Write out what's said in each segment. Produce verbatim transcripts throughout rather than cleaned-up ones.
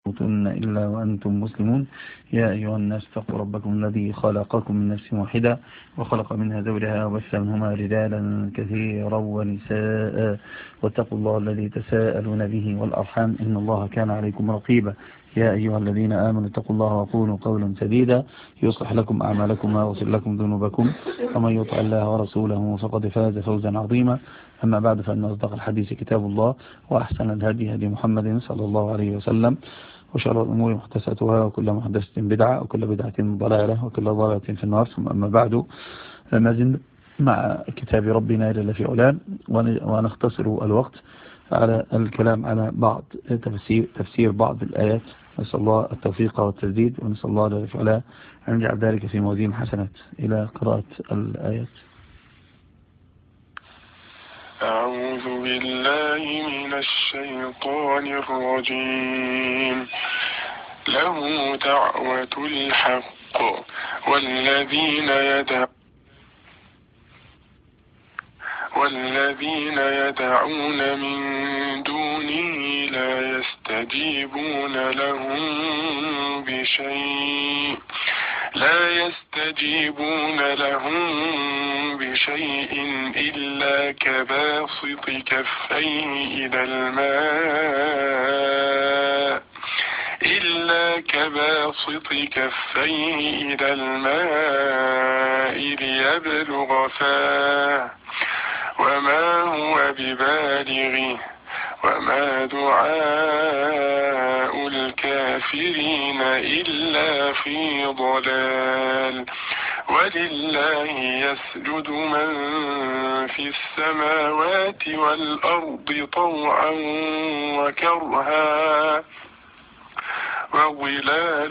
تموتن إلا وأنتم مسلمون. يا أيها الناس اتقوا ربكم الذي خلقكم من نفس واحدة وخلق منها زوجها وبث منهما رجالا كثيرا ونساء واتقوا الله الذي تساءلون به والأرحام إن الله كان عليكم رقيبا. يا أيها الذين آمنوا اتقوا الله وقولوا قولا سديدا يصلح لكم أعمالكم ويغفر لكم ذنوبكم ومن يطع الله ورسوله فقد فاز فوزا عظيما. أما بعد فإن أصدق الحديث كتاب الله وأحسن الهدي هدي محمد صلى الله عليه وسلم وشر الأمور محدثاتها وكل محدثة بدعة وكل بدعة ضلالة وكل ضلالة في النار. ثم أما بعد ما زلنا مع كتاب ربنا جل في علاه ونختصر الوقت على الكلام على بعض تفسير, تفسير بعض الآيات. نسأل الله التوفيق والتسديد ونسأل الله جل في علاه أن يجعل ذلك في موازين حسنات. إلى قراءة الآيات. أعوذ بالله من الشيطان الرجيم. له دعوة الحق والذين يدعون والذين يدعون من دونه لا يستجيبون لهم بشيء لا يستجيبون لهم بشيء إلا كباسط كفيه إلى الماء إلا كباسط كفيه إلى الماء ليبلغ فاه وما هو ببالغه وما دعاء الكافرين إلا في ضلال. ولله يسجد من في السماوات والأرض طوعا وكرها وظلال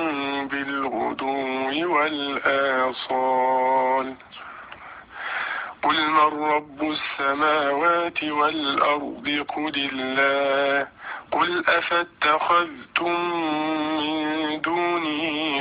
بالغدو والآصال. قل من رب السماوات والأرض قل الله قل أفاتخذتم من دونه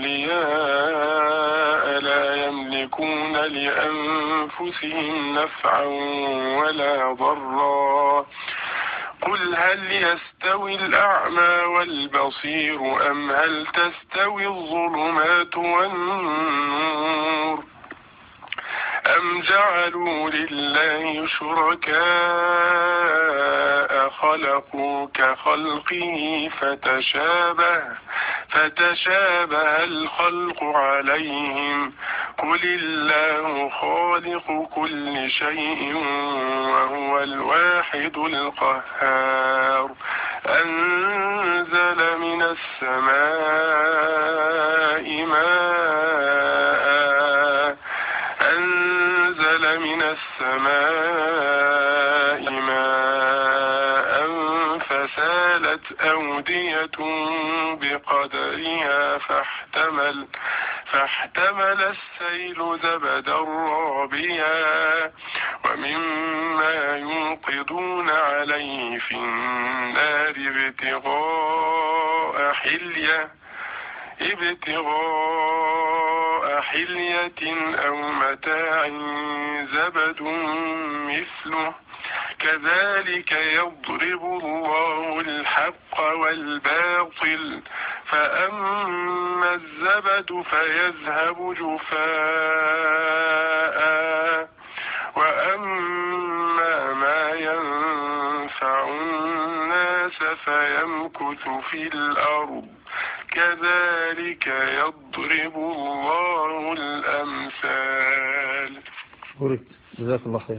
أولياء لا يملكون لأنفسهم نفعا ولا ضرا. قل هل يستوي الأعمى والبصير أم هل تستوي الظلمات والنور أم جعلوا لله شركاء خلقوا كخلقه فتشابه فتشابه الخلق عليهم. قل الله خالق كل شيء وهو الواحد القهار. أنزل من السماء ماء أنزل من السماء ماء فسالت أودية بقدرها فاحتمل فاحتمل السيل زبدا رابيا ومما يوقدون عليه في النار ابتغاء حلية ابتغاء حلية أو متاع زبد مثله كذلك يضرب الله الحق والباطل فأما الزبد فيذهب جفاء وأما ما ينفع الناس فيمكث في الأرض كذلك يضرب الله الأمثال. جزاك الله خير.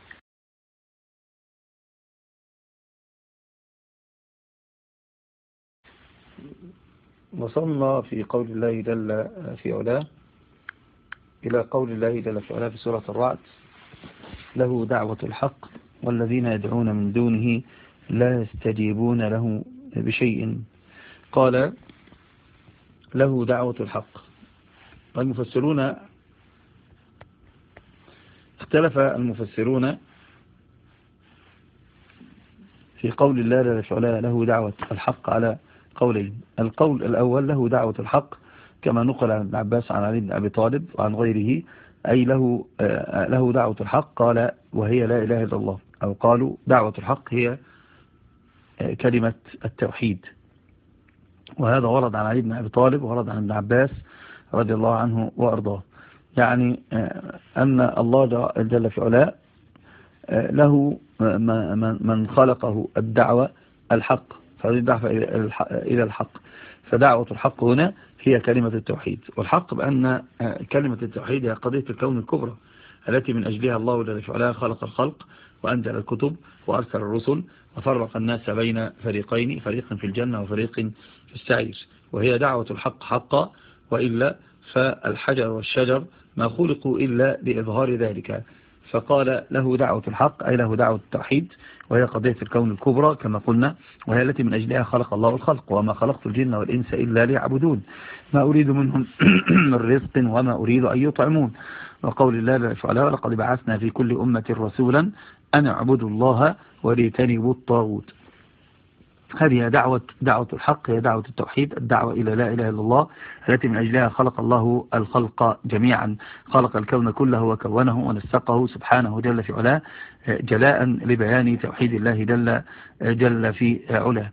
وصلنا في قول الله جل في علاه إلى قول الله جل في علاه في سورة الرعد: له دعوة الحق والذين يدعون من دونه لا يستجيبون له بشيء. قال له دعوة الحق. المفسرون اختلف المفسرون في قول الله جل في علاه له دعوة الحق على قولين. القول الأول له دعوة الحق كما نقل عن ابن عباس عن علي بن أبي طالب وعن غيره، أي له له دعوة الحق قال وهي لا إله إلا الله، أو قالوا دعوة الحق هي كلمة التوحيد. وهذا ورد عن علي بن أبي طالب وورد عن ابن عباس رضي الله عنه وأرضاه. يعني أن الله جل في علاه له من خلقه الدعوة الحق، فهذه الدعوة إلى الحق. فدعوة الحق هنا هي كلمة التوحيد، والحق بأن كلمة التوحيد هي قضية الكون الكبرى التي من أجلها الله جل في علاه خلق الخلق وأنزل الكتب وأرسل الرسل وفرق الناس بين فريقين، فريق في الجنة وفريق في السعير، وهي دعوة الحق حقا، وإلا فالحجر والشجر ما خلقوا إلا لإظهار ذلك. فقال له دعوة الحق أي له دعوة التوحيد، وهي قضية الكون الكبرى كما قلنا، وهي التي من أجلها خلق الله الخلق. وما خلقت الجن والإنس إلا ليعبدون ما أريد منهم من رزق وما أريد أن يطعمون. وقول الله جل وعلا ولقد بعثنا في كل أمة رسولا أن اعبدوا الله واجتنبوا الطاغوت. هذه دعوة دعوة الحق، هي دعوة التوحيد، الدعوة إلى لا إله إلا الله التي من أجلها خلق الله الخلق جميعا، خلق الكون كله وكونه ونسقه سبحانه جل في علاه جلاء لبيان توحيد الله جل, جل في علاه.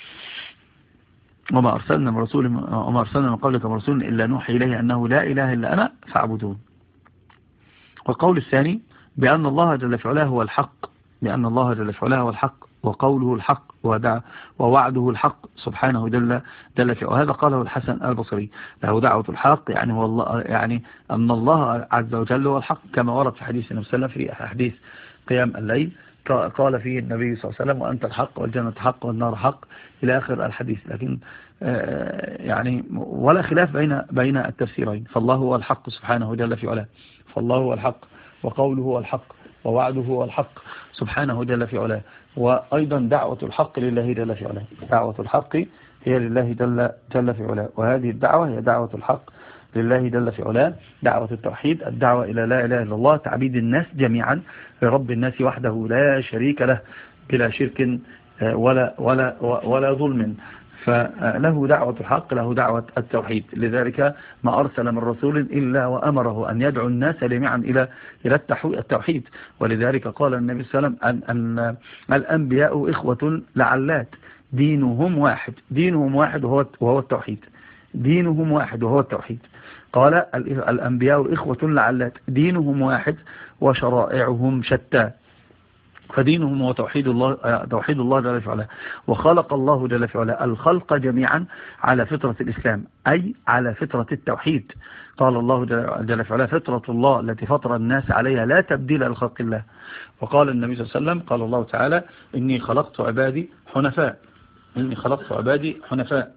وما أرسلنا من رسول وما أرسلنا من قبلك من رسول إلا نوحي إليه أنه لا إله إلا أنا فاعبدون. والقول الثاني بأن الله جل في علاه هو الحق، بأن الله جل في علاه هو الحق وقوله الحق ووعده الحق سبحانه جل جل في علاه. وهذا قاله الحسن البصري، له دعوة الحق يعني هو الله، يعني أن الله عز وجل هو الحق، كما ورد في حديث النبي صلى الله عليه وسلم في حديث قيام الليل قال فيه النبي صلى الله عليه وسلم وأنت الحق والجنة حق والنار حق إلى آخر الحديث. لكن يعني ولا خلاف بين بين التفسيرين، فالله هو الحق سبحانه جل في علاه، فالله هو الحق وقوله هو الحق ووعده هو الحق سبحانه جل في علاه. وأيضا دعوة الحق لله جل في علاه، دعوة الحق هي لله جل, جل في علاه، وهذه الدعوة هي دعوة الحق لله جل في علاه، دعوة التوحيد، الدعوة إلى لا إله إلا الله، تعبيد الناس جميعا لرب الناس وحده لا شريك له بلا شرك ولا, ولا, ولا ظلم. فله دعوة الحق، له دعوة التوحيد. لذلك ما أرسل من رسول إلا وأمره أن يدعو الناس جميعا إلى إلى التوحيد. ولذلك قال النبي صلى الله عليه وسلم أن الأنبياء إخوة لعلات دينهم واحد، دينهم واحد وهو وهو التوحيد، دينهم واحد وهو التوحيد. قال الأنبياء إخوة لعلات دينهم واحد وشرائعهم شتى، فدينهم هو توحيد الله توحيد الله جل في علاه. وخلق الله جل في علاه الخلق جميعا على فطرة الإسلام، أي على فطرة التوحيد. قال الله جل في علاه فطرة الله التي فطر الناس عليها لا تبديل لخلق الله. وقال النبي صلى الله عليه وسلم قال الله تعالى إني خلقت عبادي حنفاء، إني خلقت عبادي حنفاء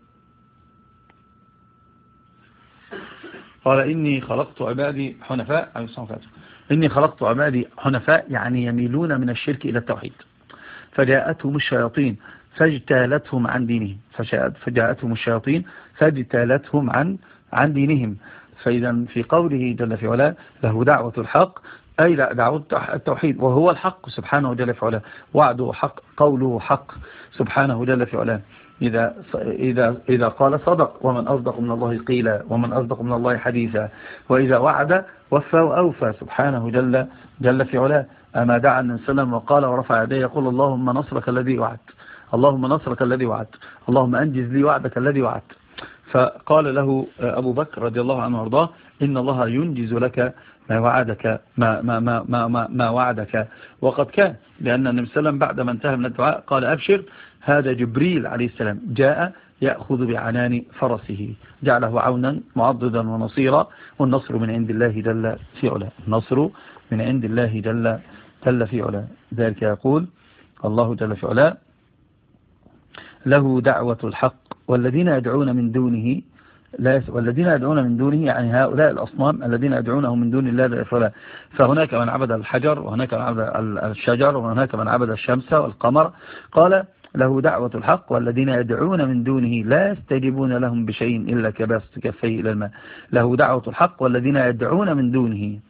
قال إني خلقت عبادي حنفاء عليه الصلاة والسلام إني خلقت عبادي حنفاء يعني يميلون من الشرك إلى التوحيد. فجاءتهم الشياطين فاجتالتهم عن دينهم، فجاءتهم الشياطين فاجتالتهم عن عن دينهم. فإذا في قوله جل في علاه له دعوة الحق أي دعوة التوحيد، وهو الحق سبحانه جل في علاه، وعده حق قوله حق سبحانه جل في علاه. إذا, إذا, إذا قال صدق ومن أصدق من الله قيلا ومن أصدق من الله حديثا، وإذا وعد وفى وأوفى سبحانه جل, جل في علاه. أما دعا النبي صلى الله عليه وسلم وقال ورفع يديه يقول اللهم نصرك الذي وعدت، اللهم نصرك الذي وعدت، اللهم أنجز لي وعدك الذي وعدت. فقال له أبو بكر رضي الله عنه وارضاه إن الله ينجز لك ما وعدك ما, ما, ما, ما, ما, ما وعدك. وقد كان، لأن النبي صلى الله عليه وسلم بعدما انتهى من الدعاء قال أبشر هذا جبريل عليه السلام جاء يأخذ بعنان فرسه، جعله عونا معضدا ونصيرا، والنصر من عند الله جل في علاه، النصر من عند الله جل, جل في علاه. ذلك يقول الله جل في علاه له دعوة الحق والذين يدعون من دونه لا والذين يدعون من دونه يعني هؤلاء الأصنام الذين يدعونهم من دون الله لا يفعلون. فهناك من عبد الحجر وهناك من عبد الشجر وهناك من عبد الشمس والقمر. قال له دعوة الحق والذين يدعون من دونه لا يستجيبون لهم بشيء إلا كباسط كفيه إلى الماء. له دعوة الحق والذين يدعون من دونه.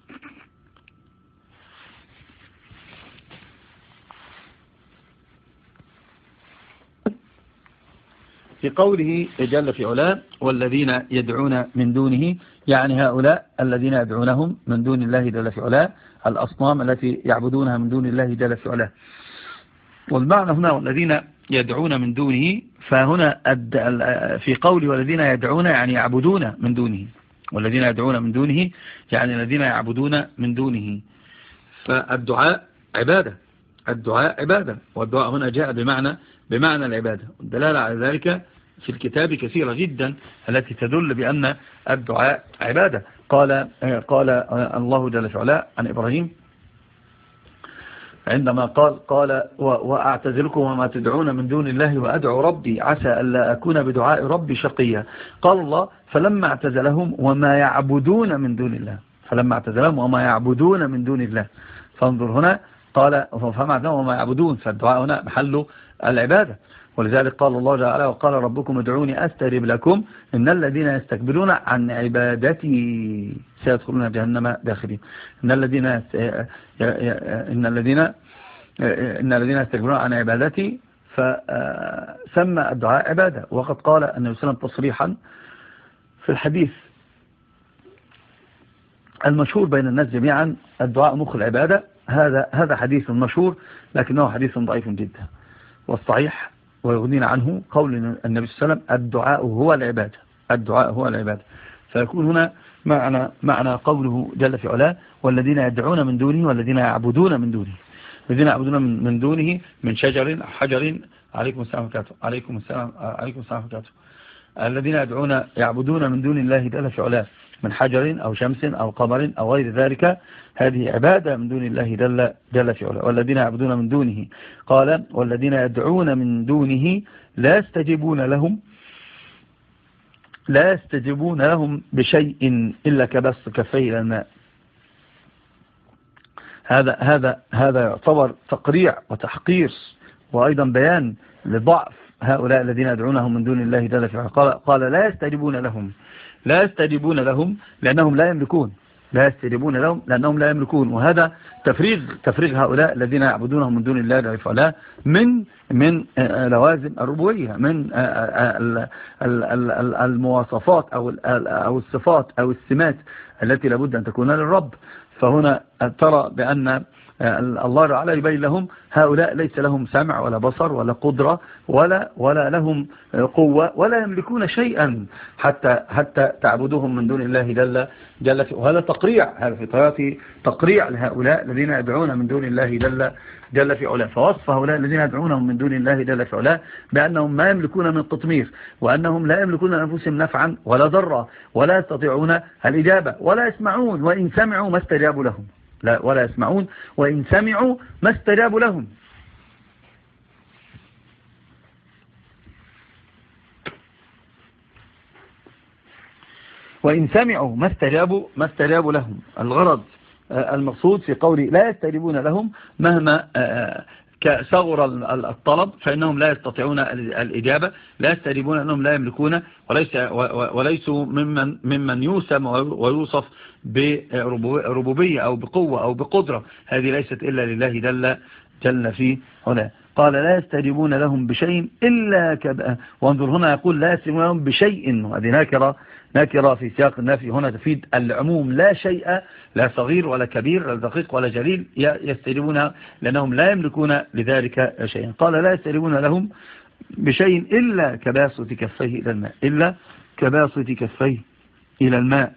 في قوله جل في علاه والذين يدعون من دونه يعني هؤلاء الذين يدعونهم من دون الله جل في علاه، الأصنام التي يعبدونها من دون الله جل في علاه. والمعنى هنا والذين يدعون من دونه، فهنا في قول والذين يدعون يعني يعبدون من دونه، والذين يدعون من دونه يعني الذين يعبدون من دونه. فالدعاء عبادة، الدعاء عبادة، والدعاء هنا جاء بمعنى بمعنى العبادة. الدلالة على ذلك في الكتاب كثيرة جدا التي تدل بأن الدعاء عبادة. قال قال الله جل وعلا عن إبراهيم عندما قال قال وأعتزلكم وما تدعون من دون الله وأدعو ربي عسى ألا أكون بدعاء ربي شقيا. قال الله فلما اعتزلهم وما يعبدون من دون الله، فلما اعتزلهم وما يعبدون من دون الله. فانظر هنا قال فما اعتزلهم وما يعبدون، فالدعاء هنا محله العبادة. ولذلك قال الله تعالى وقال ربكم ادعوني أستجب لكم إن الذين يستكبرون عن عبادتي سيدخلون جهنم داخلين. إن الذين إن الذين إن الذين يستكبرون عن عبادتي، فسمى الدعاء عبادة. وقد قال النبي صلى الله عليه وسلم تصريحا في الحديث المشهور بين الناس جميعا الدعاء مخ العبادة. هذا هذا حديث مشهور لكنه حديث ضعيف جدا، والصحيح ويغنينا عنه قول النبي صلى الله عليه وسلم الدعاء هو العبادة، الدعاء هو العبادة. فيكون هنا معنى معنى قوله جل في علاه والذين يدعون من دونه والذين يعبدون من دونه، الذين يعبدون من, من دونه من شجر حجر عليكم السلام وبركاته عليكم السلام عليكم السلام وبركاته الذين يدعون يعبدون من دون الله جل في علاه من حجر أو شمس أو قمر أو غير ذلك، هذه عبادة من دون الله جل, جل في علاه. والذين يعبدون من دونه قال والذين يدعون من دونه لا يستجيبون لهم لا يستجيبون لهم بشيء إلا كبسط كفيه إلى الماء. هذا هذا هذا يعتبر تقريع وتحقير وأيضا بيان لضعف هؤلاء الذين يدعونهم من دون الله جل في علاه. قال, قال لا يستجيبون لهم لا يستجيبون لهم لأنهم لا يملكون لا يستجيبون لهم لأنهم لا يملكون. وهذا تفريغ تفريغ هؤلاء الذين يعبدونهم من دون الله جل وعلا من من لوازم الربوبية، من المواصفات أو أو الصفات أو السمات التي لابد أن تكون للرب. فهنا ترى بأن الله تعالى يبين لهم هؤلاء ليس لهم سمع ولا بصر ولا قدرة ولا ولا لهم قوة ولا يملكون شيئا حتى حتى تعبدوهم من دون الله جل جل وهذا تقريع، هذا في طياتي تقريع لهؤلاء الذين يدعون من دون الله جل جل في علاه. فوصف هؤلاء الذين يدعونهم من دون الله جل في علاه بأنهم ما يملكون من قطمير، وأنهم لا يملكون لأنفسهم نفعا ولا ضرا ولا يستطيعون الإجابة ولا يسمعون، وإن سمعوا ما استجابوا لهم، لا ولا يسمعون وإن سمعوا ما استجابوا لهم. وإن سمعوا ما استجابوا ما استجابوا لهم. الغرض المقصود في قولي لا يستجيبون لهم مهما كصغر الطلب فإنهم لا يستطيعون الإجابة، لا يستجيبون أنهم لا يملكون وليس وليسوا ممن ممن يوسم ويوصف بربوبية أو بقوة أو بقدرة، هذه ليست إلا لله جل جل في هنا. قال لا يستجيبون لهم بشيء إلا كب... وانظر هنا يقول لا يستجيبون لهم بشيء، وهذه ناكرة ناكرة في سياق النفي هنا تفيد العموم، لا شيء، لا صغير ولا كبير، لا دقيق ولا جليل يستجيبون لأنهم لا يملكون لذلك شيئا. قال لا يستجيبون لهم بشيء إلا كباسط كفيه إلى الماء، إلا كباسط كفيه إلى الماء.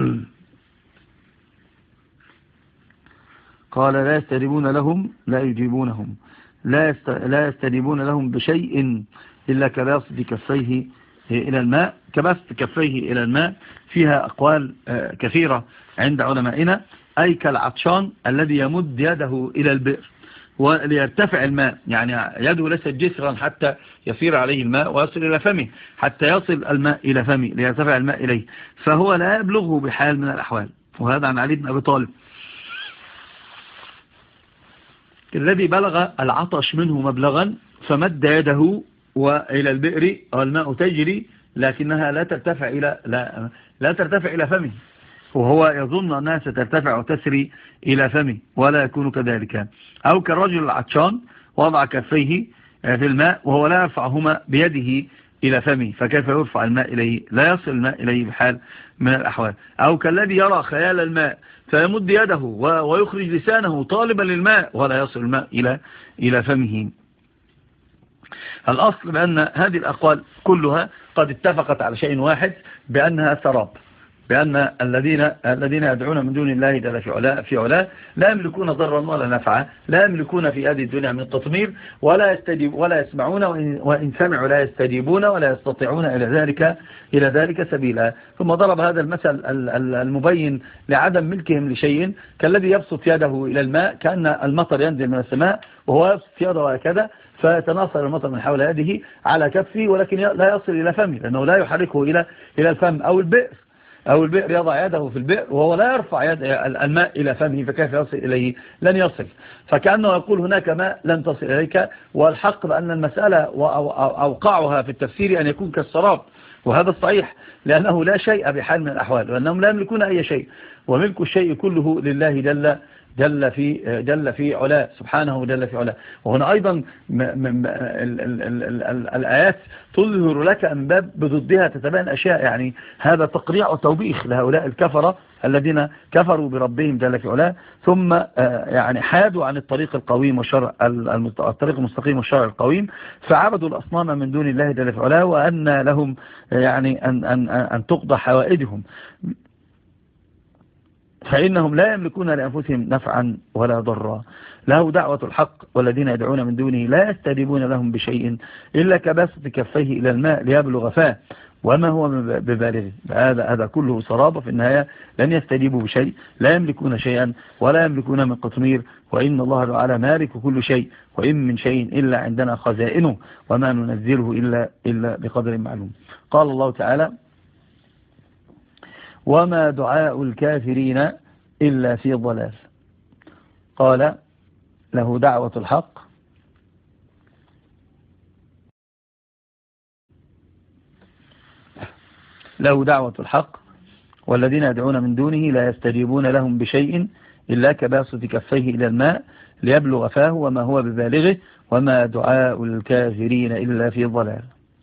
قال لا يستجيبون لهم لا يجيبونهم لا يست... لا يستجيبون لهم بشيء إلا كباسط كفيه إلى الماء. كباسط كفيه إلى الماء فيها أقوال كثيرة عند علمائنا، أي كالعطشان الذي يمد يده إلى البئر وليرتفع الماء، يعني يده ليست جسرا حتى يصير عليه الماء ويصل إلى فمه، حتى يصل الماء إلى فمه ليرتفع الماء إليه، فهو لا يبلغه بحال من الأحوال. وهذا عن علي بن أبي طالب الذي بلغ العطش منه مبلغا فمد يده وإلى البئر والماء تجري لكنها لا ترتفع إلى لا, لا ترتفع إلى فمه، وهو يظن أنها سترتفع وتسري إلى فمه ولا يكون كذلك. أو كالرجل العطشان وضع كفيه في الماء وهو لا يرفعهما بيده إلى فمه، فكيف يرفع الماء إليه؟ لا يصل الماء إليه بحال من الأحوال. أو كالذي يرى خيال الماء فيمد يده ويخرج لسانه طالبا للماء ولا يصل الماء إلى إلى فمه. الأصل بأن هذه الأقوال كلها قد اتفقت على شيء واحد، بأنها سراب، بأن الذين الذين يدعون من دون الله جل في علاه في علاه لا يملكون ضرا ولا نفعا، لا يملكون في هذه الدنيا من تطمير، ولا يستجيب ولا يسمعون، وإن سمعوا لا يستجيبون ولا يستطيعون إلى ذلك إلى ذلك سبيلا. ثم ضرب هذا المثل المبين لعدم ملكهم لشيء كالذي يبسط يده إلى الماء كأن المطر ينزل من السماء وهو يبسط يده هكذا فيتناثر المطر من حول يده على كفه، ولكن لا يصل إلى فمه لأنه لا يحركه إلى إلى الفم أو البئر أو البئر يضع يده في البئر وهو لا يرفع يد الماء إلى فمه، فكيف يصل إليه؟ لن يصل. فكأنه يقول هناك ماء لن تصل إليك، والحق بأن المسألة أوقعها في التفسير أن يكون كالسراب، وهذا الصحيح لأنه لا شيء بحال من الأحوال، وأنهم لا يملكون أي شيء، وملك الشيء كله لله جل جل في جل في علاه سبحانه جل في علاه. وهنا أيضا م م م ال ال ال ال ال الآيات تظهر لك أن باب بضدها تتبين أشياء، يعني هذا تقريع وتوبيخ لهؤلاء الكفرة الذين كفروا بربهم جل في علاه، ثم يعني حادوا عن الطريق القويم والشرع الطريق المستقيم والشرع القويم، فعبدوا الأصنام من دون الله جل في علاه، وأن لهم يعني أن أن أن تقضى حوائجهم، فإنهم لا يملكون لأنفسهم نفعا ولا ضرا. له دعوة الحق والذين يدعون من دونه لا يستجيبون لهم بشيء إلا كباسط كفيه إلى الماء ليبلغ فاه وما هو ببالغه. هذا هذا كله سراب، في النهاية لن يستجيبوا بشيء، لا يملكون شيئا ولا يملكون من قطمير، وإن الله تعالى مالك كل شيء، وإن من شيء إلا عندنا خزائنه وما ننزله إلا, إلا بقدر معلوم. قال الله تعالى: وما دعاء الكافرين إلا في ضلال. قال: له دعوة الحق له دعوة الحق والذين يدعون من دونه لا يستجيبون لهم بشيء إلا كباسط كفيه إلى الماء ليبلغ فاه وما هو ببالغه وما دعاء الكافرين إلا في ضلال.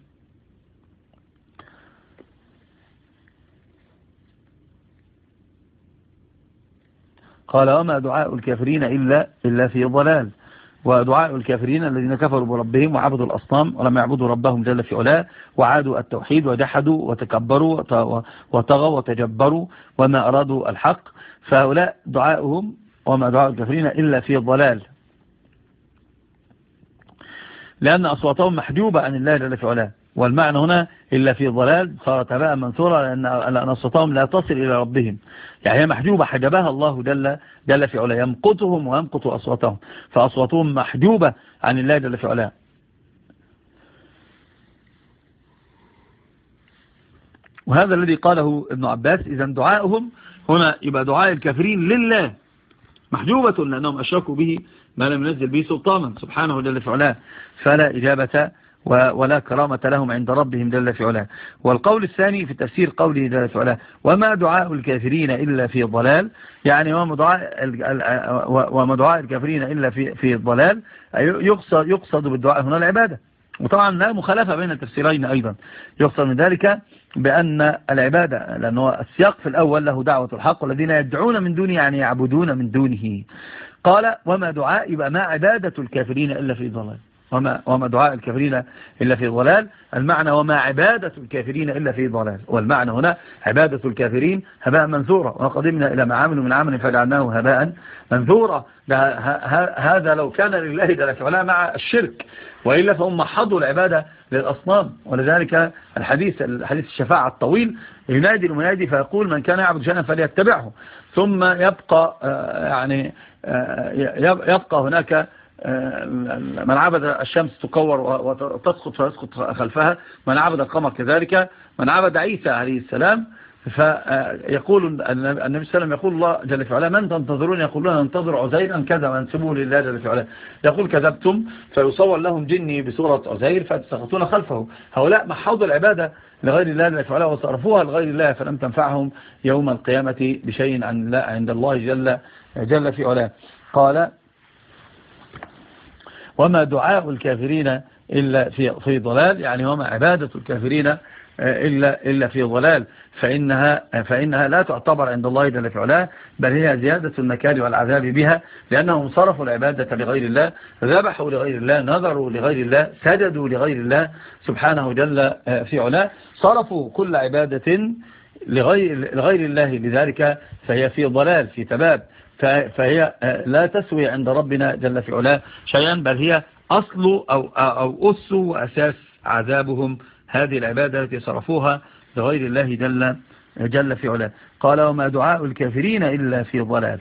قال: وما دعاء الكافرين إلا, إلا في ضلال. ودعاء الكافرين الذين كفروا بربهم وعبدوا الأصنام ولم يعبدوا ربهم جل في علاه، وعادوا التوحيد وجحدوا وتكبروا وطغوا وتجبروا وما أرادوا الحق، فهؤلاء دعاؤهم وما دعاء الكافرين إلا في ضلال، لأن أصواتهم محجوبة عن الله جل في علاه. والمعنى هنا إلا في ضلال صارت هباء منثورا، لأن أصواتهم لا تصل إلى ربهم، يعني هي محجوبة حجبها الله جل, جل في علاه، يمقتهم ويمقت أصواتهم، فأصواتهم محجوبة عن الله جل في علاه. وهذا الذي قاله ابن عباس: إذا دعاؤهم هنا يبقى دعاء الكافرين لله محجوبة، لأنهم أشركوا به ما لم ينزل به سلطانا سبحانه جل في علاه، فلا إجابة ولا كرامة لهم عند ربهم جل في علاه. والقول الثاني في تفسير قوله جل في علاه: وما دعاء الكافرين إلا في ضلال، يعني وما دعاء وما دعاء الكافرين إلا في في الضلال، يقصد يقصد بالدعاء هنا العبادة. وطبعا لا مخالفة بين التفسيرين أيضا، يقصد من ذلك بأن العبادة، لأنه السياق في الأول له دعوة الحق والذين يدعون من دونه، يعني يعبدون من دونه. قال: وما دعاء، يبقى ما عبادة الكافرين إلا في ضلال، وما, وما دعاء الكافرين إلا في ضلال، المعنى وما عبادة الكافرين إلا في ضلال، والمعنى هنا عبادة الكافرين هباء منثورا، وقدمنا إلى ما عملوا من عمل فجعلناه هباء منثورا. هذا لو كان لله جل في علاه مع الشرك، وإلا فهم محضوا العبادة للأصنام. ولذلك الحديث الحديث الشفاعة الطويل ينادي المنادي فيقول: من كان يعبد شيئا فليتبعه. ثم يبقى يعني يبقى هناك من عبد الشمس تكور وتسقط فيسقط خلفها، من عبد القمر كذلك، من عبد عيسى عليه السلام. فيقول النبي صلى الله عليه وسلم، يقول الله جل في علاه: من تنتظرون؟ يقولون ننتظر عزيرا كذا، وينسبوه لله جل في علاه. يقول: كذبتم، فيصور لهم جني بصورة عزير فتسقطون خلفه. هؤلاء محضوا العبادة لغير الله جل في علاه وصرفوها لغير الله، فلم تنفعهم يوم القيامة بشيء عند الله جل جل في علاه. قال: وما دعاء الكافرين إلا في في ضلال، يعني وما عبادة الكافرين إلا إلا في ضلال، فإنها فإنها لا تعتبر عند الله جل في علاه، بل هي زيادة النكال والعذاب بها، لأنهم صرفوا العبادة لغير الله، ذبحوا لغير الله، نذروا لغير الله، سجدوا لغير الله سبحانه جل في علاه، صرفوا كل عبادة لغير لغير الله، لذلك فهي في ضلال في تباب، فهي لا تسوي عند ربنا جل في علاه شيئا، بل هي أصل أو أو أس وأساس عذابهم هذه العبادة التي صرفوها لغير الله جل جل في علاه. قال وما دعاء الكافرين إلا في ضلال.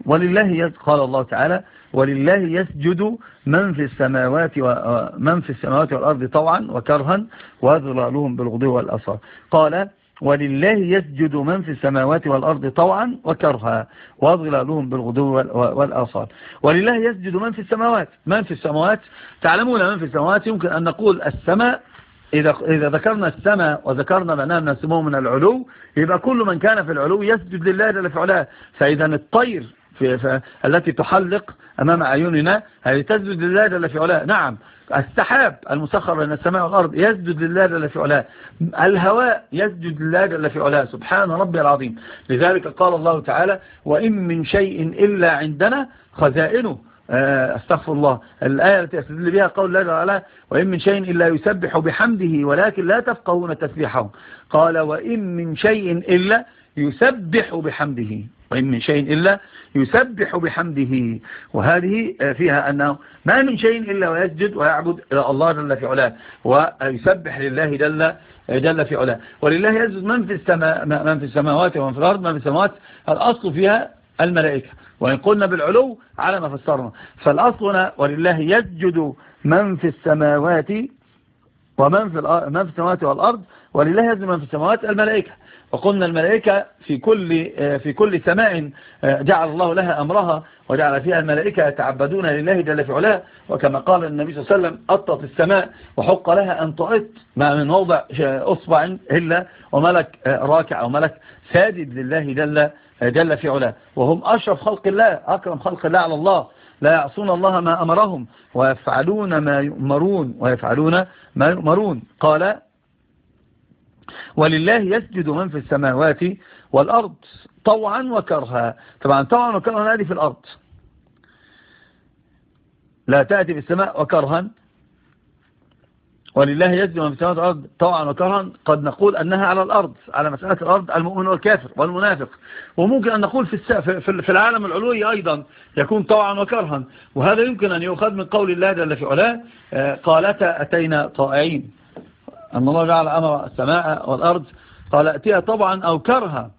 ولله قال الله تعالى ولله يسجد من في السماوات ومن في السماوات والأرض طوعا وكرها وظلالهم بالغدو والآصال. قال ولله يسجد من في السماوات والأرض طوعا وكرها وظلالهم بالغدو والآصال. ولله يسجد من في السماوات. من في السماوات تعلمون من في السماوات يمكن أن نقول السماء، إذا إذا ذكرنا السماء وذكرنا معناها من السماء من العلو، يبقى كل من كان في العلو يسجد لله جل في علاه. فإذا الطير في في التي تحلق أمام أعيننا هذه تسجد لله جل في علاه. نعم، السحاب المسخر بين السماء والأرض يسجد لله جل في علاه. الهواء يسجد لله جل في علاه. سبحان ربي العظيم. لذلك قال الله تعالى وإن من شيء إلا عندنا خزائنه. استغفر الله. الآية التي أستدل بها قول الله تعالى وإن من شيء إلا يسبح بحمده ولكن لا تفقهون تسبيحه. قال وإن من شيء إلا يسبح بحمده، وإن من شيء إلا يسبح بحمده. وهذه فيها أنه ما من شيء إلا ويسجد ويعبد الله جل في علاه ويسبح لله جل جل في علاه. ولله يسجد من في السماء من في السماوات ومن في الأرض. من في السماوات الأصل فيها الملائكة، وإن قلنا بالعلو على ما فسرنا، فالأصل هنا ولله يسجد من في السماوات ومن في من في السماوات والأرض. ولله يسجد من في السماوات الملائكة، وقلنا الملائكة في كل في كل سماء جعل الله لها أمرها وجعل فيها الملائكة يتعبدون لله جل في علاه. وكما قال النبي صلى الله عليه وسلم أطت السماء وحق لها أن تؤط ما من موضع أصبع إلا وملك راكع أو ملك ساجد لله جل جل في علاه. وهم أشرف خلق الله، أكرم خلق الله على الله، لا يعصون الله ما أمرهم ويفعلون ما يؤمرون ويفعلون ما يؤمرون. قال ولله يسجد من في السماوات والأرض طوعا وكرها. طبعا طوعا وكرها هذه في الأرض، لا تأتي بالسماء وكرها. ولله يسجد من في السماوات والأرض طوعا وكرها، قد نقول أنها على الأرض، على مسألة الأرض المؤمن والكافر والمنافق. وممكن أن نقول في في العالم العلوي أيضا يكون طوعا وكرها، وهذا يمكن أن يؤخذ من قول الله جل في علاه قالتا أتينا طائعين، أن الله جعل أمر السماء والأرض قال أتيها طبعا أو كرها،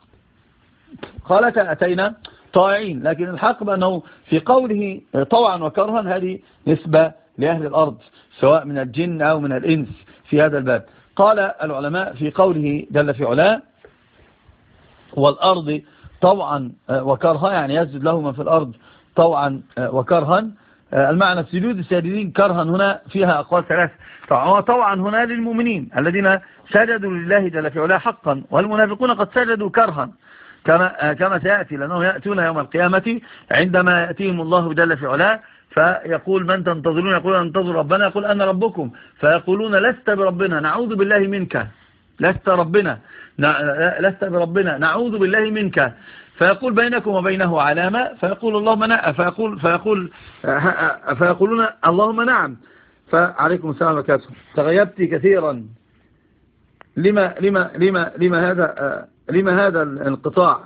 قالتا أتينا طائعين. لكن الحق بأنه في قوله طوعا وكرها هذه نسبة لأهل الأرض سواء من الجن أو من الإنس في هذا الباب. قال العلماء في قوله جل في علاه والأرض طوعا وكرها، يعني يسجد له من في الأرض طوعا وكرها. المعنى سجود الساجدين كرها هنا فيها أقوال ثلاثة. طوعا هنا للمؤمنين الذين سجدوا لله جل في علاه حقا، والمنافقون قد سجدوا كرها كما كما سيأتي، لأنهم يأتون يوم القيامة عندما يأتيهم الله جل في علاه فيقول من تنتظرون؟ يقول ننتظر ربنا، يقول أنا ربكم، فيقولون لست بربنا نعوذ بالله منك، لست ربنا لست بربنا نعوذ بالله منك، فيقول بينكم وبينه علامة، فيقول اللهم نعم، فيقول فيقول فيقولون اللهم نعم. فعليكم السلام وبركاته. تغيبت كثيرا، لما لما لما لما هذا لما هذا الانقطاع؟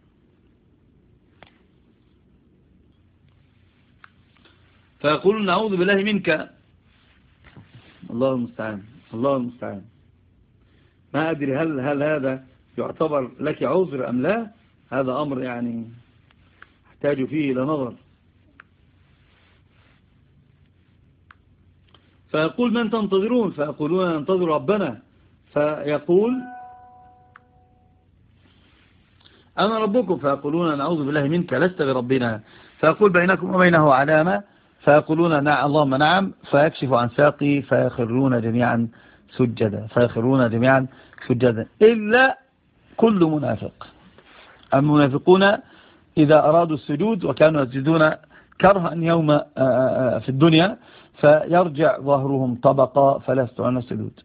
فيقولون نعوذ بالله منك. الله المستعان، الله المستعان. ما أدري هل هل هذا يعتبر لك عذر أم لا؟ هذا أمر يعني يحتاج فيه إلى نظر. فيقول من تنتظرون؟ فيقولون ننتظر ربنا، فيقول أنا ربكم، فيقولون نعوذ بالله منك لست بربنا، فيقول بينكم وبينه علامة، فيقولون نعم اللهم نعم، فيكشف عن ساقي فيخرون جميعا سجدا، فيخرون جميعا سجدا إلا كل منافق. المنافقون إذا أرادوا السجود وكانوا يسجدون كرها يوم في الدنيا فيرجع ظهرهم طبقا فلا يستطيعون السجود.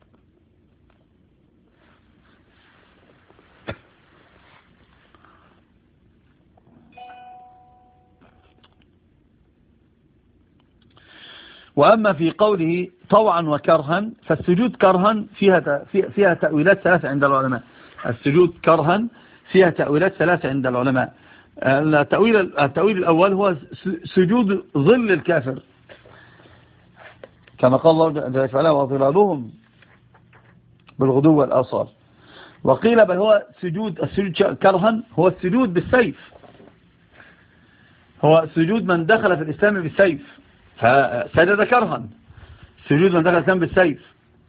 وأما في قوله طوعا وكرها فالسجود كرها فيها فيها تأويلات ثلاثة عند العلماء. السجود كرها فيها تأويلات ثلاثة عند العلماء. التأويل, التأويل الأول هو سجود ظل الكافر كما قال الله جل وعلا وظلالهم بالغدو والآصال. وقيل بل هو سجود السجود كرها هو السجود بالسيف، هو سجود من دخل في الإسلام بالسيف فسجد كرها، سجود من دخل الإسلام بالسيف.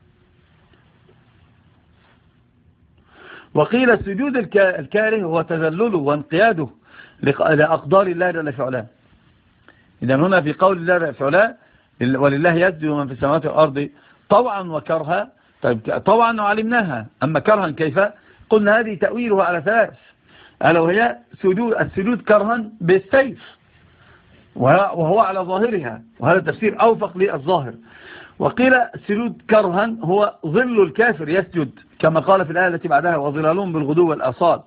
وقيل السجود الكاره هو تذلله وانقياده لأقدار الله جل وعلا. إذا هنا في قول الله جل وعلا ولله يسجد من في السماوات والأرض طوعا وكرها. طيب طوعا وعلمناها، أما كرها كيف؟ قلنا هذه تأويلها على ثلاث، ألا وهي سجود السجود كرها بالسيف وهو على ظاهرها، وهذا التفسير أوفق للظاهر. وقيل السجود كرها هو ظل الكافر يسجد كما قال في الآية التي بعدها وظلالهم بالغدو والآصال.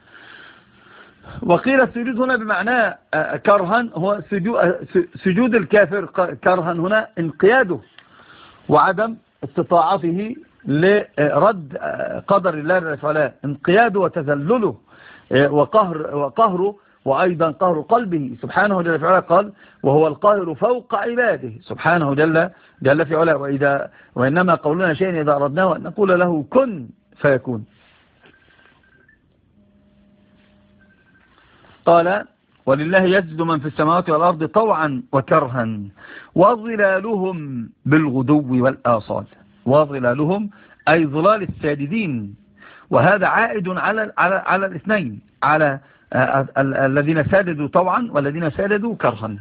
وقيل السجود هنا بمعنى كرها هو سجود الكافر كرها هنا انقياده وعدم استطاعته لرد قدر الله جل وعلا، انقياده وتذلله وقهر وقهره وأيضا قهر قلبه سبحانه جل وعلا. قال وهو القاهر فوق عباده سبحانه جل جل في علا. وإذا وإنما قولنا شيء إذا أردناه أن نقول له كن فيكون. قال ولله يسجد من في السماوات والأرض طوعا وكرها وظلالهم بالغدو والآصال. وظلالهم أي ظلال الساجدين، وهذا عائد على على على الاثنين، على الذين ساددوا طوعا والذين ساددوا كرها.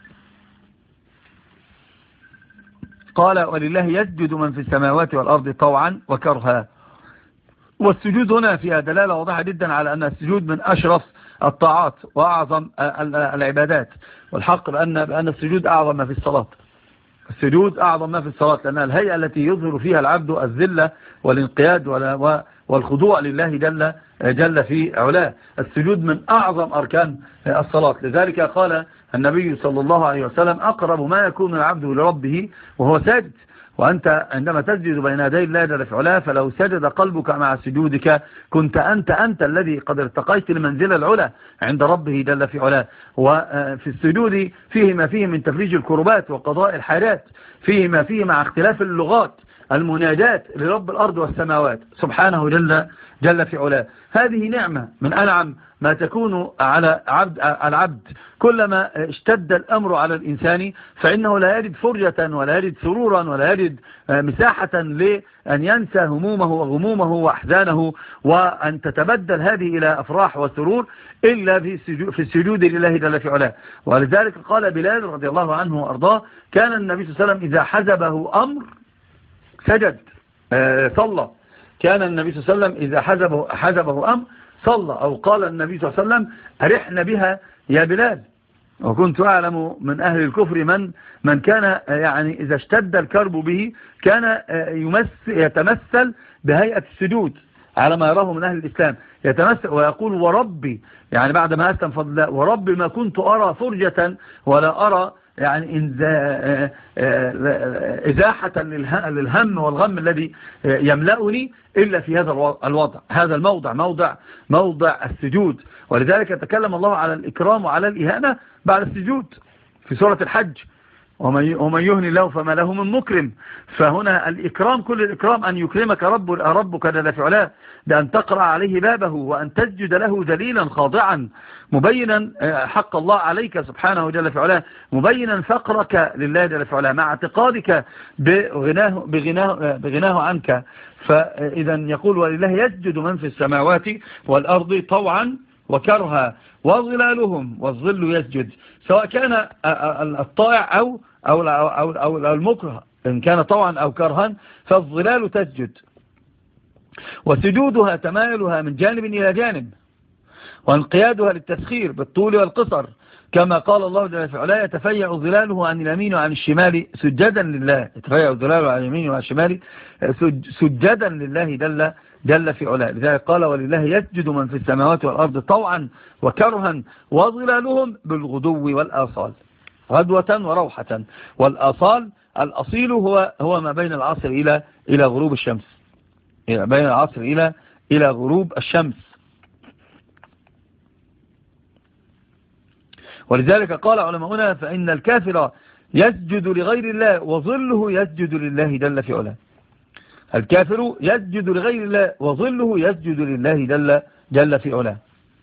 قال ولله يسجد من في السماوات والأرض طوعا وكرها. والسجود هنا فيها دلالة واضحة جدا على أن السجود من أشرف الطاعات وأعظم العبادات، والحق بأن, بأن السجود أعظم ما في الصلاة. السجود أعظم ما في الصلاة لأنها الهيئة التي يظهر فيها العبد الذلة والانقياد والخضوع لله جل, جل في علاه. السجود من أعظم أركان الصلاة، لذلك قال النبي صلى الله عليه وسلم أقرب ما يكون العبد لربه وهو ساجد. وأنت عندما تسجد بين يدي الله جل في علاه فلو سجد قلبك مع سجودك كنت أنت أنت الذي قد ارتقيت لمنزل العلا عند ربه جل في علاه. وفي السجود فيه ما فيه من تفريج الكربات وقضاء الحاجات، فيه ما فيه مع اختلاف اللغات المناجات لرب الأرض والسماوات سبحانه جل جل في علاه. هذه نعمة من أنعم ما تكون على عبد العبد. كلما اشتد الأمر على الإنسان فإنه لا يجد فرجة ولا يجد سرورا ولا يجد مساحة لأن ينسى همومه وغمومه وأحزانه وأن تتبدل هذه إلى أفراح وسرور إلا في السجود لله جل في علاه. ولذلك قال بلال رضي الله عنه وأرضاه كان النبي صلى الله عليه وسلم إذا حزبه أمر سجد صلى. كان النبي صلى الله عليه وسلم إذا حزبه, حزبه أمر صلى. أو قال النبي صلى الله عليه وسلم أرحنا بها يا بلال. وكنت أعلم من أهل الكفر من من كان يعني إذا اشتد الكرب به كان يتمثل بهيئة السجود على ما يراه من أهل الإسلام، يتمثل ويقول وربي، يعني بعد ما أسلم فضل الله، وربي ما كنت أرى فرجة ولا أرى يعني إزاحة للهم والغم الذي يملأني إلا في هذا الوضع، هذا الموضع موضع موضع السجود. ولذلك تكلم الله على الإكرام وعلى الإهانة بعد السجود في سورة الحج ومن يهني الله فما له من مكرم. فهنا الإكرام كل الإكرام أن يكرمك رب ربك جل في علاه بأن تقرأ عليه بابه وأن تسجد له ذليلا خاضعا مبينا حق الله عليك سبحانه جل في علاه، مبينا فقرك لله جل في علاه مع اعتقادك بغناه, بغناه, بغناه عنك. فإذا يقول ولله يسجد من في السماوات والأرض طوعا وكرها وظلالهم، والظل يسجد سواء كان الطائع أو, أو, أو, أو, أو المكره، إن كان طوعا أو كرها فالظلال تسجد. وسجودها تمايلها من جانب إلى جانب وانقيادها للتسخير بالطول والقصر كما قال الله جل في علاه يتفيأ ظلاله عن اليمين وعن الشمال سجدا لله، يتفيأ ظلاله عن اليمين وعن الشمال سجدا لله جل جل في علاه. لذلك قال ولله يسجد من في السماوات والأرض طوعا وكرها وظلالهم بالغدو والآصال، غدوة وروحة. والآصال الأصيل هو هو ما بين العصر إلى إلى غروب الشمس، بين العصر إلى إلى غروب الشمس. ولذلك قال علماؤنا فإن الكافر يسجد لغير الله وظله يسجد لله جل في علاه. الكافر يسجد لغير الله وظله يسجد لله جل جل في علاه.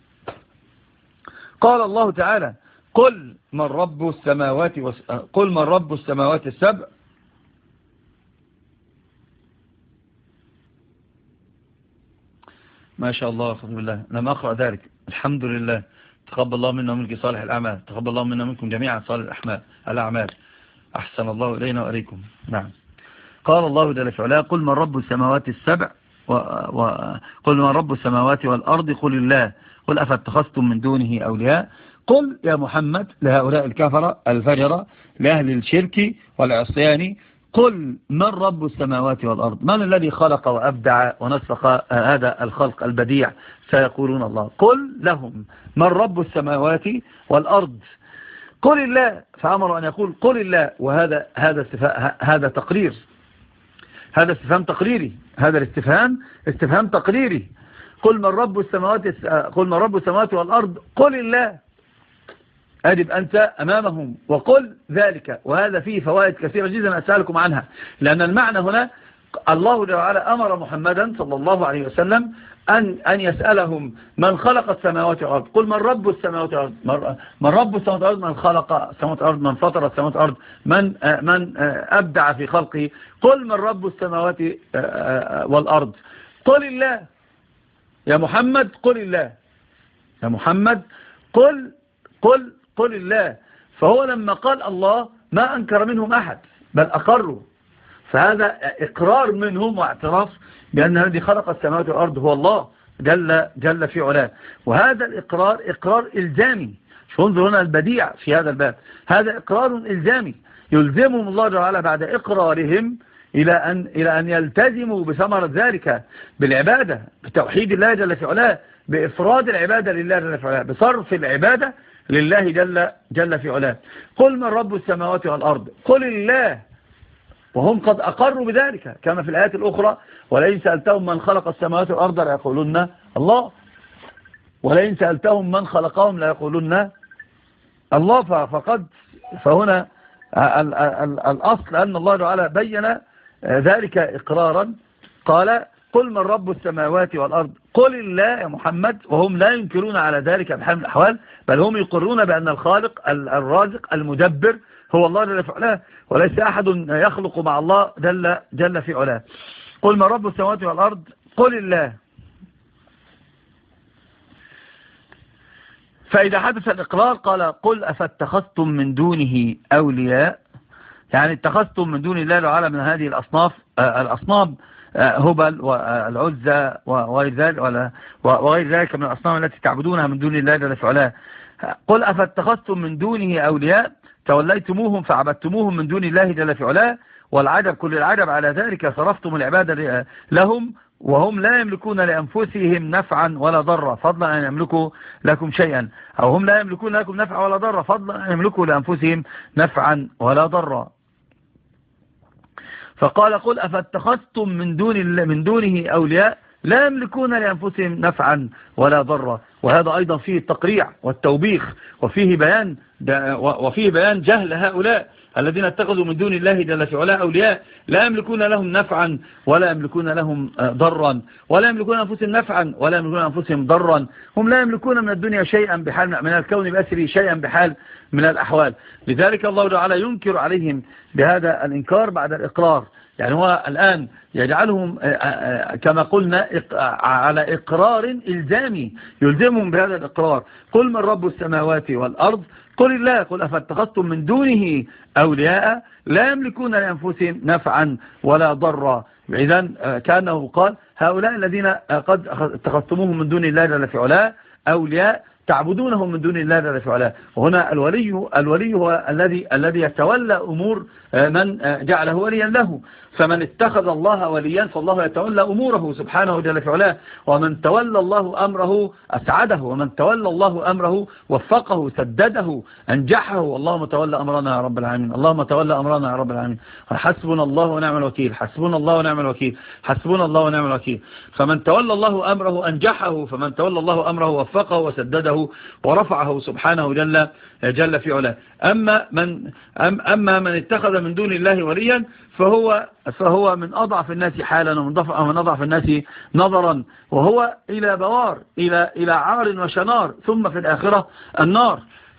قال الله تعالى قل من رب السماوات وس... قل من رب السماوات السبع ما شاء الله الحمد لله لم أقرأ ذلك. الحمد لله تقبل الله منا ومنك صالح الأعمال، تقبل الله منا ومنكم جميعا صالح الأعمال. أحسن الله إلينا وإليكم. نعم. قال الله جل في علاه قل من رب السماوات السبع وقل من رب السماوات والأرض قل الله قل أفاتخذتم من دونه أولياء. قل يا محمد لهؤلاء الكفرة الفجرة لأهل الشرك والعصيان قل من رب السماوات والأرض، من الذي خلق وأبدع ونسق هذا الخلق البديع؟ سيقولون الله. قل لهم من رب السماوات والأرض قل الله، فأمر أن يقول قل الله. وهذا هذا هذا تقرير، هذا استفهام تقريري، هذا الاستفهام استفهام تقريري. قل من رب السماوات قل من رب السماوات والأرض قل الله، أجب أنت أمامهم وقل ذلك. وهذا فيه فوائد كثيرة جدا أسألكم عنها، لأن المعنى هنا الله تعالى أمر محمدا صلى الله عليه وسلم أن أن يسألهم من خلق السماوات والأرض. قل من رب السماوات والأرض، من رب السماوات والأرض، من خلق السماوات والأرض، من فطر السماوات والأرض، من من أبدع في خلقه. قل من رب السماوات والأرض قل الله يا محمد، قل الله يا محمد، قل قل قل الله. فهو لما قال الله ما أنكر منهم أحد بل أقروا، فهذا إقرار منهم واعتراف بأن الذي خلق السماوات والأرض هو الله جل جل في علاه. وهذا الإقرار إقرار إلزامي. شو انظر هنا البديع في هذا الباب، هذا إقرار إلزامي يلزمهم الله تعالى بعد إقرارهم إلى أن إلى أن يلتزموا بثمرة ذلك بالعبادة، بتوحيد الله جل في علاه، بإفراد العبادة لله جل في علاه، بصرف العبادة لله جل جل في علاه. قل من رب السماوات والأرض قل الله، وهم قد أقروا بذلك كما في الآيات الأخرى ولئن سألتهم من خلق السماوات والأرض ليقولون الله، ولئن سألتهم من خلقهم ليقولون الله. فقد فهنا الأصل أن الله تعالى بين ذلك إقرارا. قال قل من رب السماوات والأرض قل الله يا محمد، وهم لا ينكرون على ذلك بحال من الأحوال، بل هم يقرون بأن الخالق الرازق المدبر هو الله جل في علاه، وليس أحد يخلق مع الله جل, جل في علاه. قل من رب السماوات والأرض قل الله. فإذا حدث الإقرار قال قل أفاتخذتم من دونه أولياء، يعني اتخذتم من دون الله تعالى من هذه الأصناف الأصنام هبل والعزى وغير ذلك وغير ذلك من الأصنام التي تعبدونها من دون الله جل في علاه. قل أفاتخذتم من دونه أولياء توليتموهم فعبدتموهم من دون الله جل في علاه، والعجب كل العجب على ذلك صرفتم العبادة لهم وهم لا يملكون لأنفسهم نفعا ولا ضرا فضلا أن يملكوا لكم شيئا، أو هم لا يملكون لكم نفعا ولا ضرا فضلا أن يملكوا لأنفسهم نفعا ولا ضرا. فقال قل أفاتخذتم من دون من دونه أولياء لا يملكون لأنفسهم نفعا ولا ضرا. وهذا أيضا فيه التقريع والتوبيخ، وفيه بيان وفيه بيان جهل هؤلاء الذين اتخذوا من دون الله جل في علاه أولياء لا يملكون لهم نفعا ولا يملكون لهم ضرا، ولا يملكون أنفسهم نفعا ولا يملكون أنفسهم ضرا. هم لا يملكون من الدنيا شيئا بحال من الكون بأسره شيئا بحال من الأحوال. لذلك الله تعالى ينكر عليهم بهذا الإنكار بعد الإقرار. يعني هو الآن يجعلهم كما قلنا على إقرار إلزامي يلزمهم بهذا الإقرار. قل من رب السماوات والأرض قل الله قل أفاتخذتم من دونه أولياء لا يملكون لأنفسهم نفعا ولا ضرا. إذن كأنه قال هؤلاء الذين قد اتخذتموهم من دون الله جل في علاه أولياء تعبدونهم من دون الله جل وعلا. وهنا الولي الولي هو الذي الذي يتولى أمور من جعله وليا له. فمن اتخذ الله وليا فالله يتولى أموره سبحانه جل وعلا. ومن تولى الله أمره أسعده، ومن تولى الله أمره وفقه سدده أنجحه. اللهم تولى أمرنا يا رب العالمين، اللهم تولى أمرنا يا رب العالمين. حسبنا الله ونعم الوكيل، حسبنا الله ونعم الوكيل، حسبنا الله ونعم الوكيل. فمن تولى الله أمره أنجحه، فمن تولى الله أمره وفقه وسدده ورفعه سبحانه جل جل في علاه. أما من أم أما من اتخذ من دون الله وليا فهو فهو من أضعف الناس حالا ومن من أضعف الناس نظرا، وهو إلى بوار إلى إلى عار وشنار، ثم في الآخرة النار.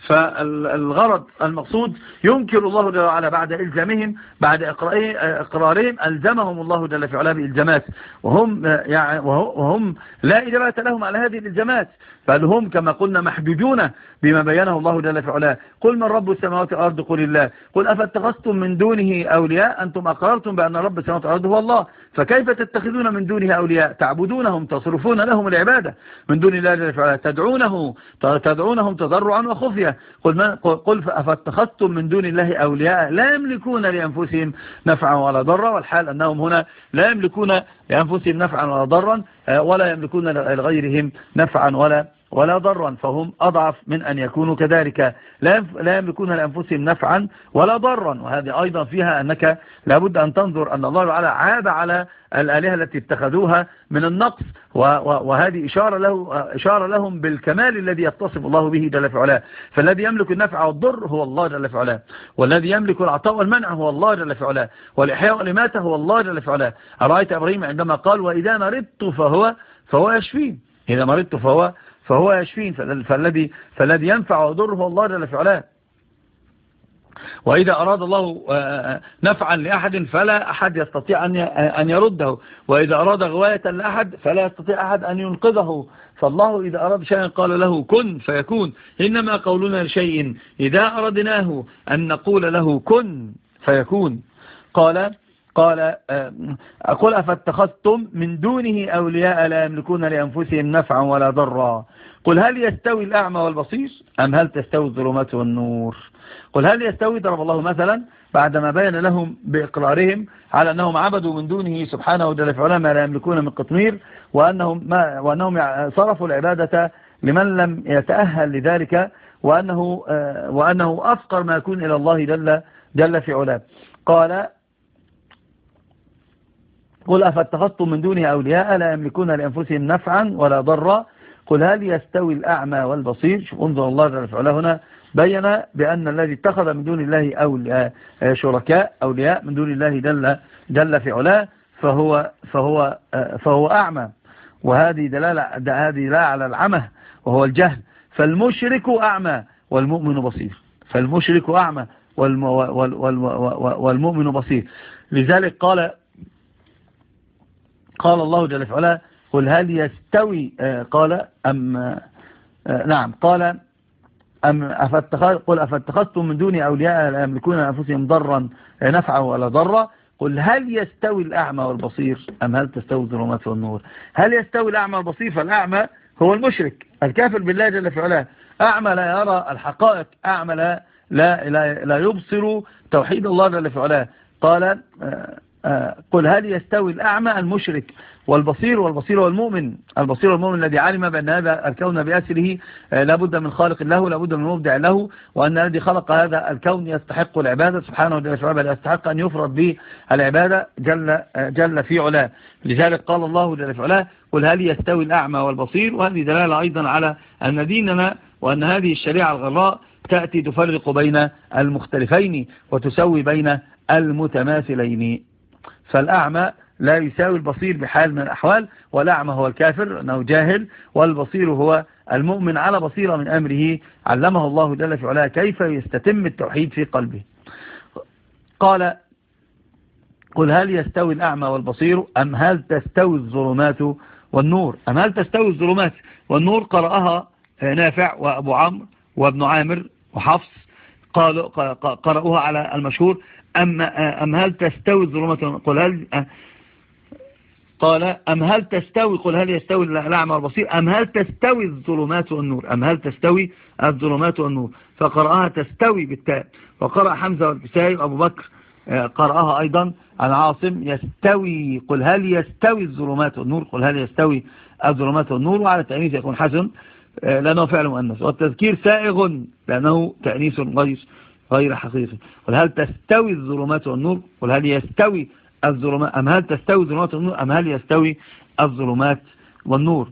فالغرض المقصود ينكر الله جل وعلا بعد إلزامهم، بعد إقرارهم ألزمهم الله جل في علاه بإلزامات، وهم يعني وهم لا إجابة لهم على هذه الإلزامات، بل هم كما قلنا محجوجون بما بينه الله جل في علاه. قل من رب السماوات والأرض قل الله. قل أفاتخذتم من دونه أولياء أنتم أقررتم بأن رب السماوات والأرض هو الله، فكيف تتخذون من دونه أولياء تعبدونهم تصرفون لهم العبادة من دون الله جل في علاه، تدعونه تدعونهم تضرعا وخفية. قل, من قل أفاتخذتم من دون الله أولياء لا يملكون لأنفسهم نفعا ولا ضرا، والحال أنهم هنا لا يملكون لأنفسهم نفعا ولا ضرا ولا يملكون لغيرهم نفعا ولا ولا ضرا، فهم أضعف من أن يكونوا كذلك، لا يملكون لأنفسهم نفعا ولا ضرا. وهذه أيضا فيها أنك لابد أن تنظر أن الله تعالى عاب على الآلهة التي اتخذوها من النقص، وهذه إشارة, له إشارة لهم بالكمال الذي يتصف الله به جل في علاه. فالذي يملك النفع والضر هو الله جل في علاه، والذي يملك العطاء والمنع هو الله جل في علاه، والإحياء والإماتة هو الله جل في علاه. أرأيت إبراهيم عندما قال وإذا مرضت فهو فهو يشفين، إذا مرضت فهو فهو يشفين، فالذي فالذي ينفع ويضر هو الله جل في علاه. وإذا أراد الله نفعا لأحد فلا أحد يستطيع أن يرده، وإذا أراد غواية لأحد فلا يستطيع أحد أن ينقذه. فالله إذا أراد شيئا قال له كن فيكون، إنما قولنا لشيء إذا أردناه أن نقول له كن فيكون. قال قال أقول أفاتخذتم من دونه أولياء لا يملكون لأنفسهم نفعا ولا ضرا. قل هل يستوي الأعمى والبصير أم هل تستوي الظلمات والنور. قل هل يستوي، ضرب الله مثلا بعدما بين لهم بإقرارهم على أنهم عبدوا من دونه سبحانه وجل في علاه ما لا يملكون من قطمير، وأنهم, ما وأنهم صرفوا العبادة لمن لم يتأهل لذلك، وأنه, وأنه أفقر ما يكون إلى الله جل, جل في علاه. قال قل أفاتخذتم من دونه أولياء لا يملكون لأنفسهم نفعا ولا ضرا. قل هل يستوي الأعمى والبصير. شوف انظر الله جل في علاه هنا بين بأن الذي اتخذ من دون الله أولياء شركاء أولياء من دون الله جل, جل في علاه فهو, فهو, فهو أعمى، وهذه دلالة هذه دلالة على العمى وهو الجهل. فالمشرك أعمى والمؤمن بصير، فالمشرك أعمى والمؤمن بصير. لذلك قال قال الله جل وعلا قل هل يستوي، قال أم نعم قال أم أفاتخذ قل أفاتخذتم من دون أولياء لا يملكون أنفسهم ضرا نفعا ولا ضرا. قل هل يستوي الأعمى والبصير أم هل تستوي الظلمات والنور. هل يستوي الأعمى والبصير؟ فالأعمى هو المشرك الكافر بالله جل وعلا، أعمى لا يرى الحقائق، أعمى لا, لا, لا, لا يبصر توحيد الله جل وعلا. قال قل هل يستوي الأعمى المشرك والبصير، والبصير والمؤمن، البصير والمؤمن الذي علم بأن هذا الكون بأسره لابد من خالق له، لابد من مبدع له، وأن الذي خلق هذا الكون يستحق العبادة سبحانه وتعالى، يستحق أن يفرض به العبادة جل, جل في علاه. لذلك قال الله جل في علاه قل هل يستوي الأعمى والبصير. وهذه دلالة أيضا على أن ديننا وأن هذه الشريعة الغراء تأتي تفرق بين المختلفين وتسوي بين المتماثلين. فالأعمى لا يساوي البصير بحال من الأحوال، والأعمى هو الكافر أنه جاهل، والبصير هو المؤمن على بصيرة من أمره علمه الله جل في علاه كيف يستتم التوحيد في قلبه. قال قل هل يستوي الأعمى والبصير أم هل تستوي الظلمات والنور. أم هل تستوي الظلمات والنور قرأها نافع وأبو عمرو وابن عامر وحفص، قالوا قرأوها على المشهور أم, أم هل تستوي الظلمات. قل هل قال أم هل تستوي، قل هل يستوي الأعمى والبصير أم هل تستوي الظلمات والنور، أم هل تستوي الظلمات والنور، فقرأها تستوي بالتاء. وقرأ حمزة والكسائي وأبو بكر قرأها أيضا عن عاصم يستوي، قل هل يستوي الظلمات والنور، قل هل يستوي الظلمات والنور، وعلى التأنيث يكون حسن لأنه فعل مؤنث، والتذكير سائغ لأنه تأنيث غير غير حقيقي. قل هل تستوي الظلمات والنور، قل هل يستوي الظلمات أم هل تستوي الظلمات والنور أم هل يستوي الظلمات والنور.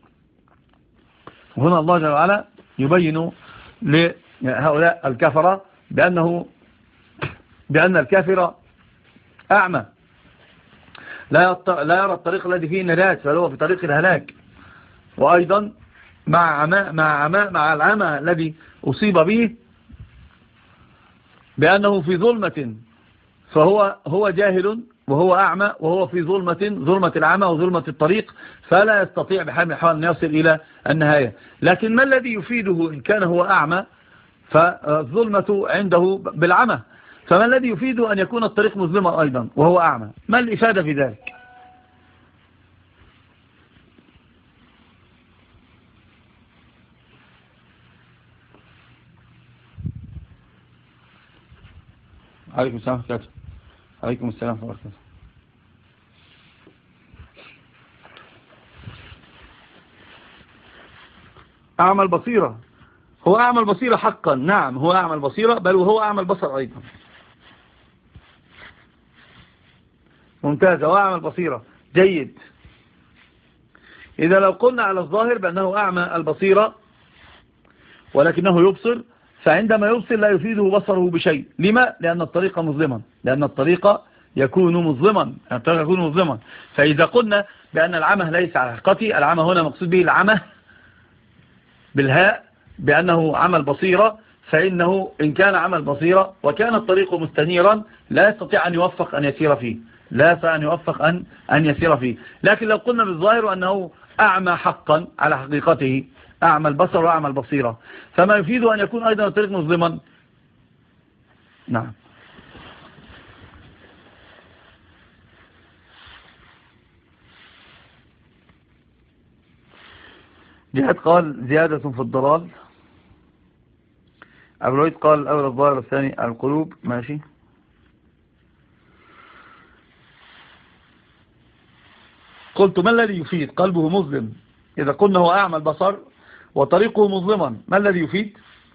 وهنا الله جل وعلا يبين لهؤلاء الكفرة بأنه بأن الكافر أعمى لا لا يرى الطريق الذي فيه النجاة، بل هو في طريق الهلاك. وأيضا مع عمى مع عمى مع العمى الذي أصيب به بأنه في ظلمة، فهو هو جاهل وهو أعمى وهو في ظلمة ظلمة العمى وظلمة الطريق، فلا يستطيع بحال من الأحوال أن يصل إلى النهاية. لكن ما الذي يفيده إن كان هو أعمى فالظلمة عنده بالعمى، فما الذي يفيده أن يكون الطريق مظلما أيضا وهو أعمى؟ ما الإفادة في ذلك؟ عليكم السلام ورحمة الله. عليكم السلام ورحمة الله. أعمى البصيرة، هو أعمى البصيرة حقا، نعم هو أعمى البصيرة، بل وهو أعمى البصر أيضا. ممتاز، هو أعمى البصيرة، جيد. إذا لو قلنا على الظاهر بأنه أعمى البصيرة ولكنه يبصر، فعندما يبصر لا يفيده بصره بشيء. لما؟ لأن الطريق مظلما، لأن الطريق يكون مظلما، الطريق يكون مظلما. فإذا قلنا بأن العمى ليس على حقيقته، العمى هنا مقصود به العمى بالهاء بأنه عمى البصيرة، فإنه إن كان عمى البصيرة وكان الطريق مستنيرا لا يستطيع أن يوفق أن يسير فيه، لا يستطيع أن يوفق أن أن يسير فيه. لكن لو قلنا بالظاهر أنه أعمى حقا على حقيقته، أعمى البصر وأعمى البصيرة، فما يفيد أن يكون أيضا الطريق مظلما. نعم. جهاد قال زيادة في الضلال. أبو الوليد قال الأول الظاهر والثاني القلوب. ماشي. قلت ما الذي يفيد؟ قلبه مظلم. إذا قلنا هو أعمى البصر وطريقه مظلما، ما الذي يفيد؟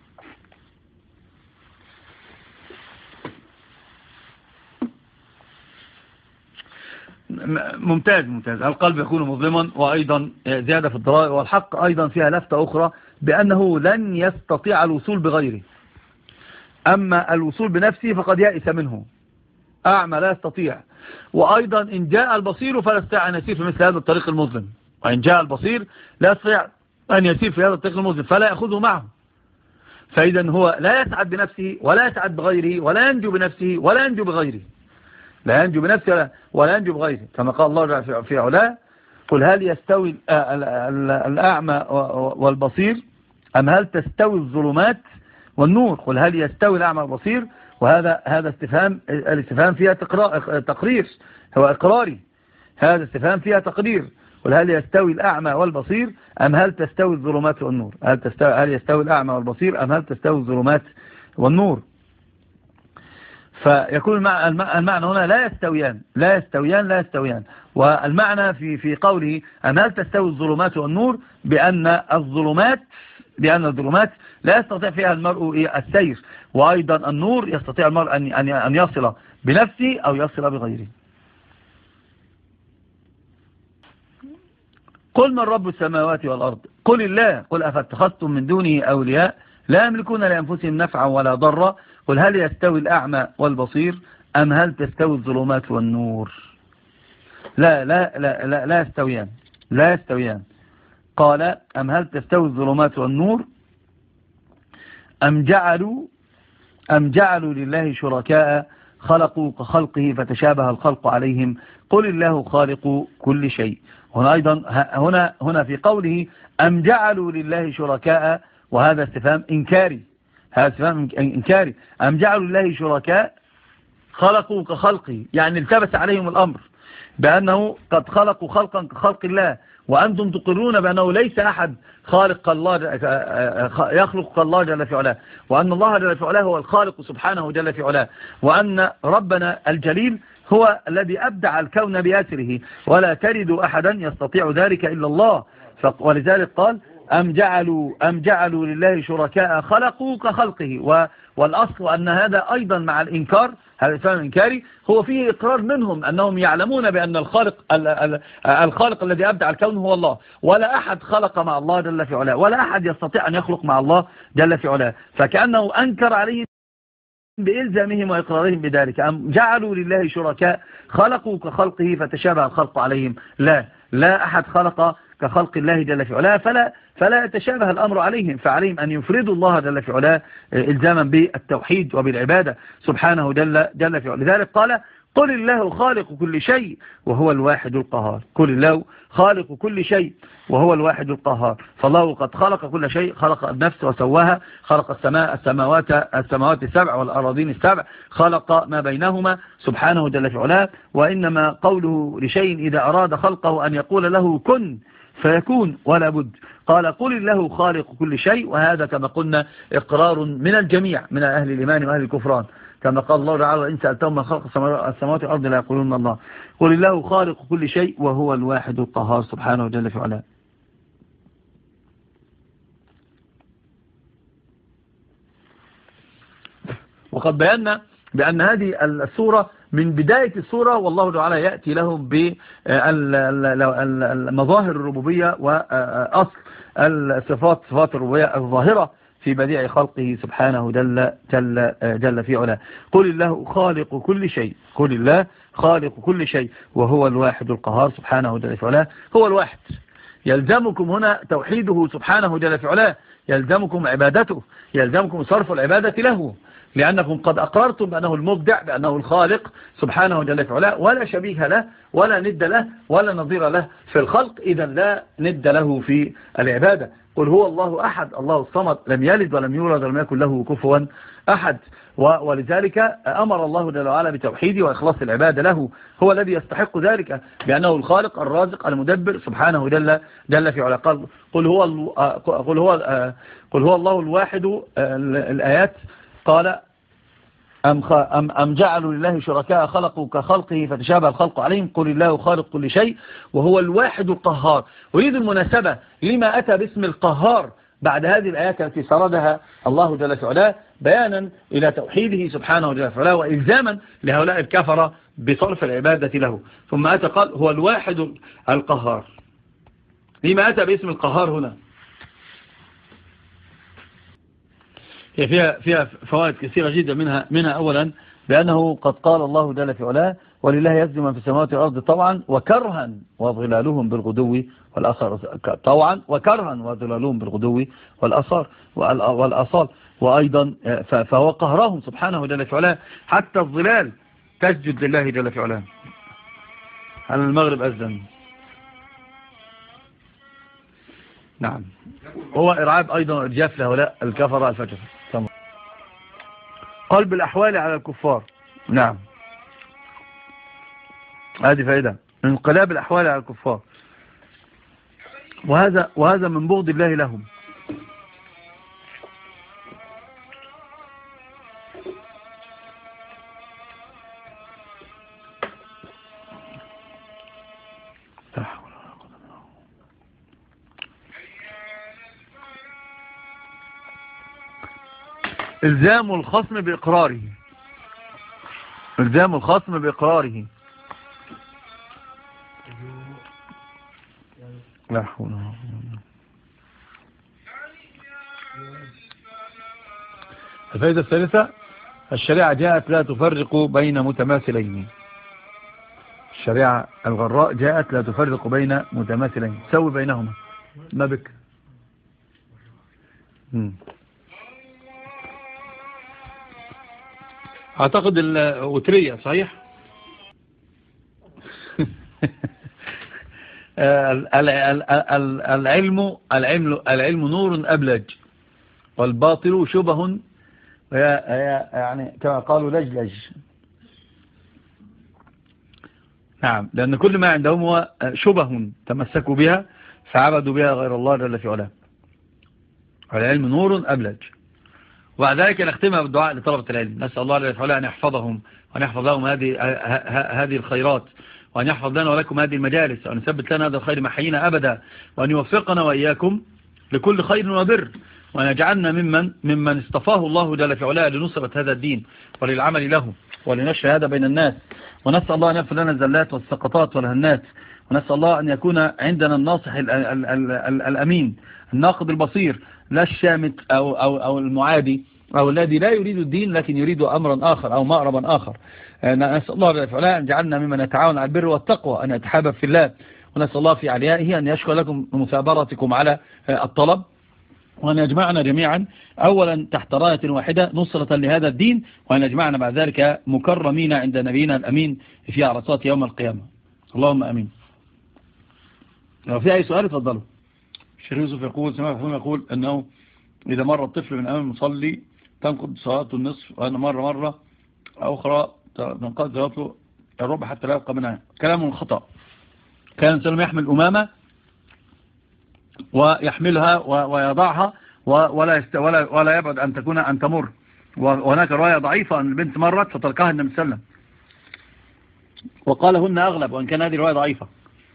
ممتاز ممتاز. القلب يكون مظلما، وأيضا زيادة في الضلال. والحق أيضا فيها لفتة أخرى بأنه لن يستطيع الوصول بغيره، أما الوصول بنفسه فقد يأس منه. أعمى لا يستطيع. وأيضا إن جاء البصير فلا يستطيع أن يسير في مثل هذا الطريق المظلم، وإن جاء البصير لا يستطيع أن يسير في هذا الطريق المظلم فلا يأخذه معه. فإذا هو لا يسعد بنفسه ولا يسعد بغيره، ولا ينجو بنفسه ولا ينجو بغيره، لا ينجو بنفسه ولا ينجو بغيره، كما قال الله في علاه قل هل يستوي الأعمى والبصير أم هل تستوي الظلمات والنور. قل هل يستوي الأعمى والبصير، وهذا هذا استفهام، الاستفهام فيها تقرير، هو إقراري، هذا استفهام فيها تقرير. قل هل يستوي الأعمى والبصير أم هل تستوي الظلمات والنور، هل, تستوي هل يستوي الأعمى والبصير أم هل تستوي الظلمات والنور. فيكون المعنى هنا لا يستويان لا يستويان لا يستويان. والمعنى في في قوله أم هل تستوي الظلمات والنور بأن الظلمات بأن الظلمات لا يستطيع فيها المرء السير، وأيضا النور يستطيع المرء أن أن يصل بنفسه أو يصل بغيره. قل من رب السماوات والأرض قل الله قل أفاتخذتم من دونه أولياء لا يملكون لأنفسهم نفعا ولا ضرا قل هل يستوي الأعمى والبصير أم هل تستوي الظلمات والنور. لا لا لا لا, لا يستويان لا يستويان. قال أم هل تستوي الظلمات والنور أم جعلوا أم جعلوا لله شركاء خلقوا كخلقه فتشابه الخلق عليهم قل الله خالق كل شيء. هنا أيضا هنا هنا في قوله أم جعلوا لله شركاء، وهذا استفهام إنكاري، هذا استفهام إنكاري. أم جعلوا لله شركاء خلقوا كخلقه، يعني التبس عليهم الأمر، بأنه قد خلقوا خلقا كخلق الله، وأنتم تقرون بأنه ليس أحد خالق الله يخلق الله جل في علاه، وأن الله جل في علاه هو الخالق سبحانه جل في علاه، وأن ربنا الجليل هو الذي أبدع الكون بأسره، ولا تجد أحدا يستطيع ذلك إلا الله. ولذلك قال أم جعلوا, أم جعلوا لله شركاء خلقوا كخلقه. والأصل أن هذا أيضا مع الإنكار، هذا الفهم الإنكاري هو فيه إقرار منهم أنهم يعلمون بأن الخالق الخالق الذي أبدع الكون هو الله، ولا أحد خلق مع الله جل في علاه، ولا أحد يستطيع أن يخلق مع الله جل في علاه، فكأنه أنكر عليهم بإلزامهم وإقرارهم بذلك. أم جعلوا لله شركاء خلقوا كخلقه فتشابه الخلق عليهم. لا لا أحد خلق كخلق الله جل في علاه، فلا فلا يتشابه الأمر عليهم، فعليهم أن يفردوا الله جل في علاه إلزاما بالتوحيد وبالعبادة سبحانه جل, جل في علاه. لذلك قال قل الله خالق كل شيء وهو الواحد القهار. قل الله خالق كل شيء وهو الواحد القهار. فالله قد خلق كل شيء، خلق النفس وسواها، خلق السماء السماوات السماوات السبع والأراضين السبع، خلق ما بينهما سبحانه جل في علاه. وإنما قوله لشيء إذا أراد خلقه أن يقول له كن فيكون ولا بد. قال قل الله خالق كل شيء، وهذا كما قلنا إقرار من الجميع من أهل الإيمان وأهل الكفران، كما قال الله تعالى إن سألتهم من خلق السماوات والأرض لا يقولون الله. قل الله خالق كل شيء وهو الواحد القهار سبحانه جل في علاه. وقد بينا بأن هذه السورة من بداية السورة والله تعالى يأتي لهم بالمظاهر الربوبية وأصل الصفات صفات الربوبية الظاهرة في بديع خلقه سبحانه جل, جل, جل في علاه. قل الله خالق كل شيء، قل الله خالق كل شيء وهو الواحد القهار سبحانه جل في علاه. هو الواحد، يلزمكم هنا توحيده سبحانه جل في علاه، يلزمكم عبادته، يلزمكم صرف العبادة له، لأنكم قد أقررتم بأنه المبدع، بأنه الخالق سبحانه جل في علاه، ولا شبيه له ولا ند له ولا نظير له في الخلق، إذا لا ند له في العبادة. قل هو الله أحد الله الصمد لم يلد ولم يولد ولم يكن له كفوا أحد. ولذلك أمر الله جل وعلا بتوحيده وإخلاص العبادة له، هو الذي يستحق ذلك بأنه الخالق الرازق المدبر سبحانه جل, جل في علاه. قال قل هو, قل هو, قل هو الله الواحد. الآيات قال أم, أم, أم جعلوا لله شركاء خلقوا كخلقه فتشابه الخلق عليهم. قل الله خالق كل شيء وهو الواحد القهار. أريد المناسبة لما أتى باسم القهار بعد هذه الآيات التي سردها الله جل في علاه بيانا إلى توحيده سبحانه جل في علاه وإلزاما لهؤلاء الكفرة بصرف العبادة له. ثم أتى قال هو الواحد القهار. لما أتى باسم القهار هنا؟ هي فيها, فيها فوائد كثيرة جدا، منها, منها أولا بأنه قد قال الله جل في علاه ولله يسجد من في السماوات والأرض طوعا وكرها وظلالهم بالغدو والأصال، طوعا وكرها وظلالهم بالغدو والأصال والأصال. وأيضا فهو قهرهم سبحانه جل في علاه، حتى الظلال تسجد لله جل في علاه. على المغرب أذن. نعم، هو إرعاب أيضا إرجاف لهؤلاء الكفرة الفجر. قلب الأحوال على الكفار. نعم، هذه فائدة، انقلاب الأحوال على الكفار، وهذا وهذا من بغض الله لهم. إلزام الخصم بإقراره، إلزام الخصم بإقراره. لا حول ولا قوة. الفائدة الثالثة الشريعة جاءت لا تفرق بين متماثلين. الشريعة الغراء جاءت لا تفرق بين متماثلين، سوي بينهما. ما بك؟ مم. أعتقد الوترية صحيح. العلم العلم العلم نور أبلج والباطل شبه، يعني كما قالوا لجلج. نعم، لأن كل ما عندهم هو شبه تمسكوا بها فعبدوا بها غير الله جل في علاه. العلم نور أبلج. وبعد ذلك نختمها بالدعاء لطلبة العلم، نسأل الله جل في علاه أن يحفظهم وأن يحفظ لهم هذه هذه الخيرات، وأن يحفظ لنا ولكم هذه المجالس، وأن يثبت لنا هذا الخير محيينا أبدا، وأن يوفقنا وإياكم لكل خير وبر، وأن يجعلنا ممن ممن اصطفاه الله جل في علاه لنصرة هذا الدين وللعمل له ولنشر هذا بين الناس. ونسأل الله أن يغفر لنا الزلات والسقطات والهنات، ونسأل الله أن يكون عندنا الناصح ال ال ال ال الأمين الناقد البصير، لا الشامت أو, أو, أو المعادي أو الذي لا يريد الدين لكن يريد أمرا آخر أو مأربا آخر. نسأل الله جل في علاه أن يجعلنا ممن يتعاون على البر والتقوى، أن يتحابب في الله. ونسأل الله في عليائه أن يشكر لكم مثابرتكم على الطلب، وأن يجمعنا جميعا أولا تحت راية واحدة نصرة لهذا الدين، وأن يجمعنا بعد ذلك مكرمين عند نبينا الأمين في عرصات يوم القيامة. اللهم أمين. لو في أي سؤال اتفضلوا. الشيخ يوسف يقول سمع فهم يقول أنه إذا مر الطفل من أمام المصلي تنقض صلاته النصف، وأن مرة مرة أخرى تنقض صلاته الربع حتى لا يبقى منها. كلام خطأ. كان سلم يحمل أمامة ويحملها ويضعها ولا ولا ولا يبعد أن تكون أن تمر. وهناك رواية ضعيفة أن البنت مرت فتركها النبي صلى الله عليه وسلم، وقال هن أغلب، وإن كان هذه رواية ضعيفة.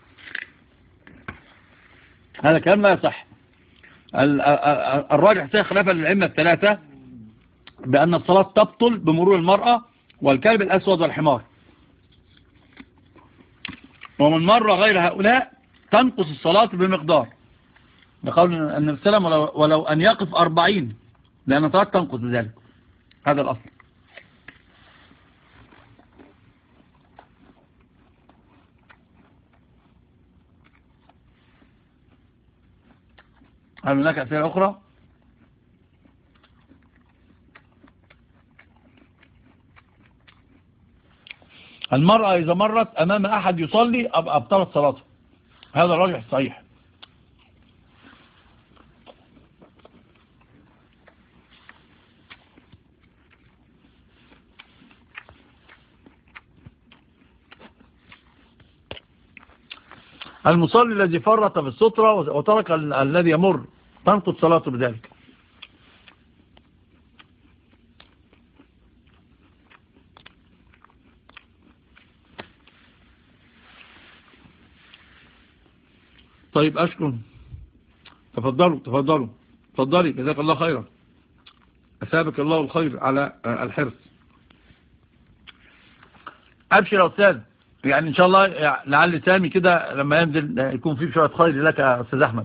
هذا كلام لا يصح. الراجح فيه خلافا للأئمة الثلاثة بأن الصلاة تبطل بمرور المرأة والكلب الأسود والحمار، ومن مر غير هؤلاء تنقص الصلاة بمقدار، بقول النبي صلى الله عليه وسلم ولو أن يقف أربعين، لأن الصلاة تنقص بذلك. هذا الأصل. هل هناك أسئلة أخرى؟ المرأة إذا مرت أمام أحد يصلي أبطلت صلاته، هذا الراجح الصحيح. المصلي الذي فرط في السترة وترك الذي يمر تنقض صلاته بذلك. طيب أشكر. تفضلوا تفضلوا تفضلي، جزاك الله خيرا، أثابك الله الخير على الحرص. أبشر يا أستاذ، يعني إن شاء الله لعل سامي كده لما ينزل يكون فيه شوية خير لك يا أستاذ أحمد.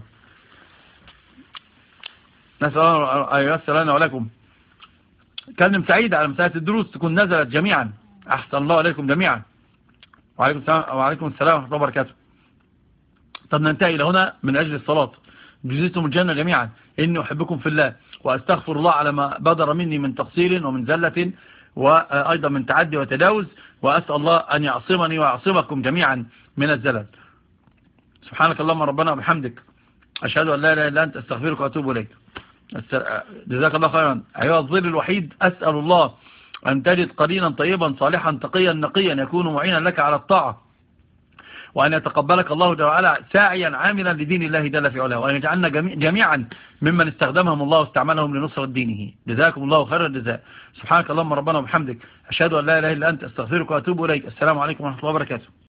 نسأل الله أن ييسر لنا ولكم. كلم سعيد على مسألة الدروس تكون نزلت جميعا. أحسن الله عليكم جميعا. وعليكم السلام وعليكم السلام ورحمة الله وبركاته. طب ننتهي إلى هنا من أجل الصلاة. جزيتم الجنة جميعا. إني أحبكم في الله، وأستغفر الله على ما بدر مني من تقصير ومن زلة وأيضا من تعدي وتجاوز، وأسأل الله أن يعصمني ويعصمكم جميعا من الزلل. سبحانك اللهم ربنا وبحمدك، أشهد أن لا إله إلا أنت، أستغفرك وأتوب إليك. جزاك الله خيرا. أيها الظل الوحيد، أسأل الله أن تجد قرينا طيبا صالحا تقيا نقيا يكون معينا لك على الطاعة، وأن يتقبلك الله جل وعلا ساعيا عاملا لدين الله جل في علاه، وأن يجعلنا جميعا ممن استخدمهم الله واستعملهم لنصرة دينه. جزاكم الله خير الجزاء. سبحانك اللهم ربنا وبحمدك، أشهد أن لا إله إلا أنت، أستغفرك وأتوب إليك. السلام عليكم ورحمة الله وبركاته.